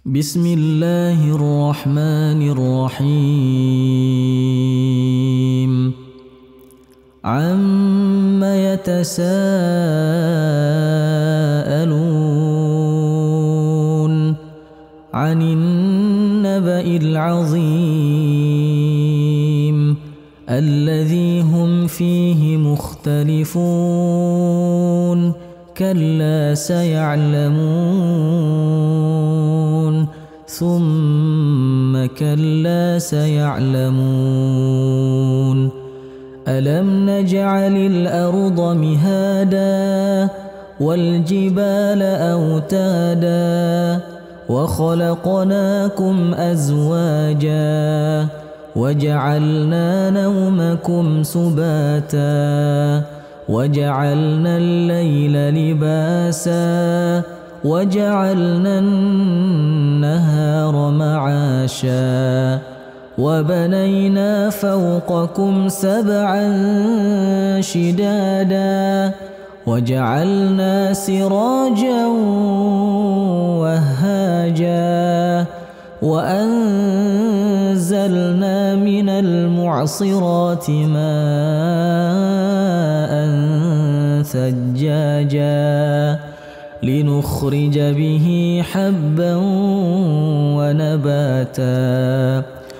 بسم الله الرحمن الرحيم عم يتساءلون عن النبأ العظيم الذي هم فيه مختلفون كلا سيعلمون ثم كلا سيعلمون ألم نجعل الأرض مهادا والجبال أوتادا وخلقناكم أزواجا وجعلنا نومكم سباتا وجعلنا الليل لباسا وجعلنا النهار معاشا وبنينا فوقكم سبعا شدادا وجعلنا سراجا وهاجا وأنزلنا من المعصرات ماء ثجاجا لنخرج به حبا ونباتا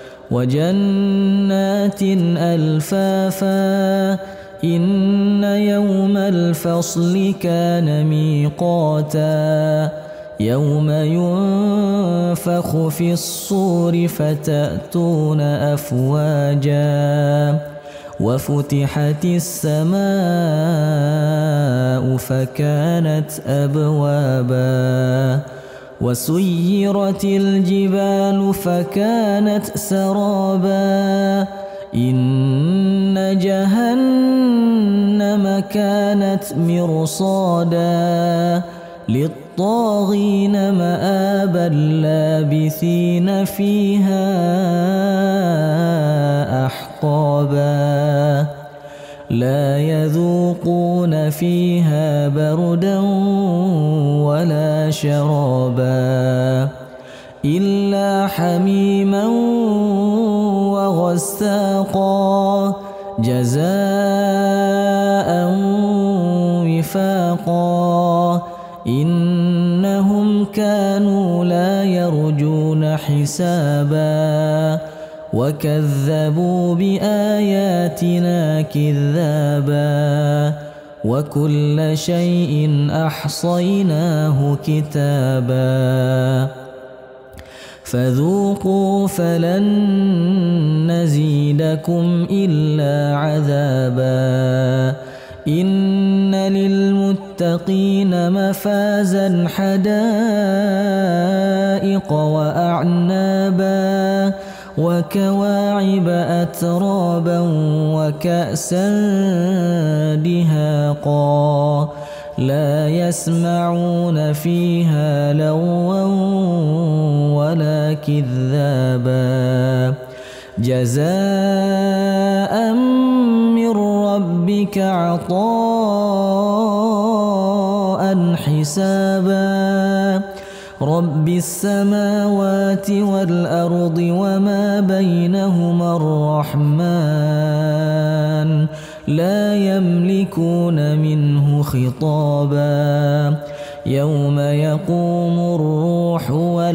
وجنات ألفافا إن يوم الفصل كان ميقاتا يوم ينفخ في الصور فتأتون أفواجا وفتحت السماء فكانت أبوابا وسيرت الجبال فكانت سرابا إن جهنم كانت مرصادا للطاغين مآبا لابثين فيها أحقابا لا يذوقون فيها بردا ولا شرابا إلا حميما وغساقا جزاء وفاقا إنهم كانوا لا يرجون حسابا وكذبوا بآياتنا كذابا وكل شيء أحصيناه كتابا فذوقوا فلن نزيدكم إلا عذابا إن للمتقين مفازا حدائق وأعنابا وكواعب أترابا وكأسا دهاقا لا يسمعون فيها لغوا ولا كذابا جزاء من ربك عطاء حسابا رب السماوات والأرض وما بينهما الرحمن لا يملكون منه خطابا يوم يقوم الروح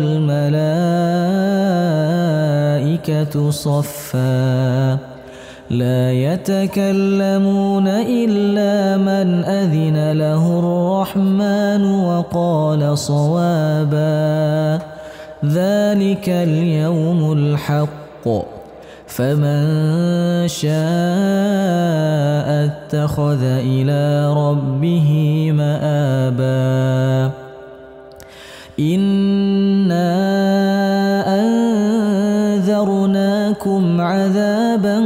والملائكة صفا لا يتكلمون إلا من أذن له الرحمن وقال صوابا ذلك اليوم الحق فمن شاء اتخذ إلى ربه مآبا إنا أنذرناكم عذابا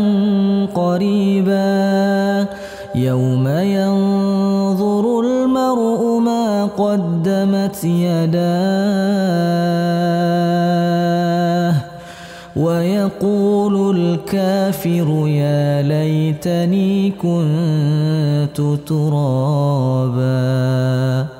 قريبا يوم ينظر المرء ما قدمت يداه ويقول الكافر يا ليتني كنت ترابا.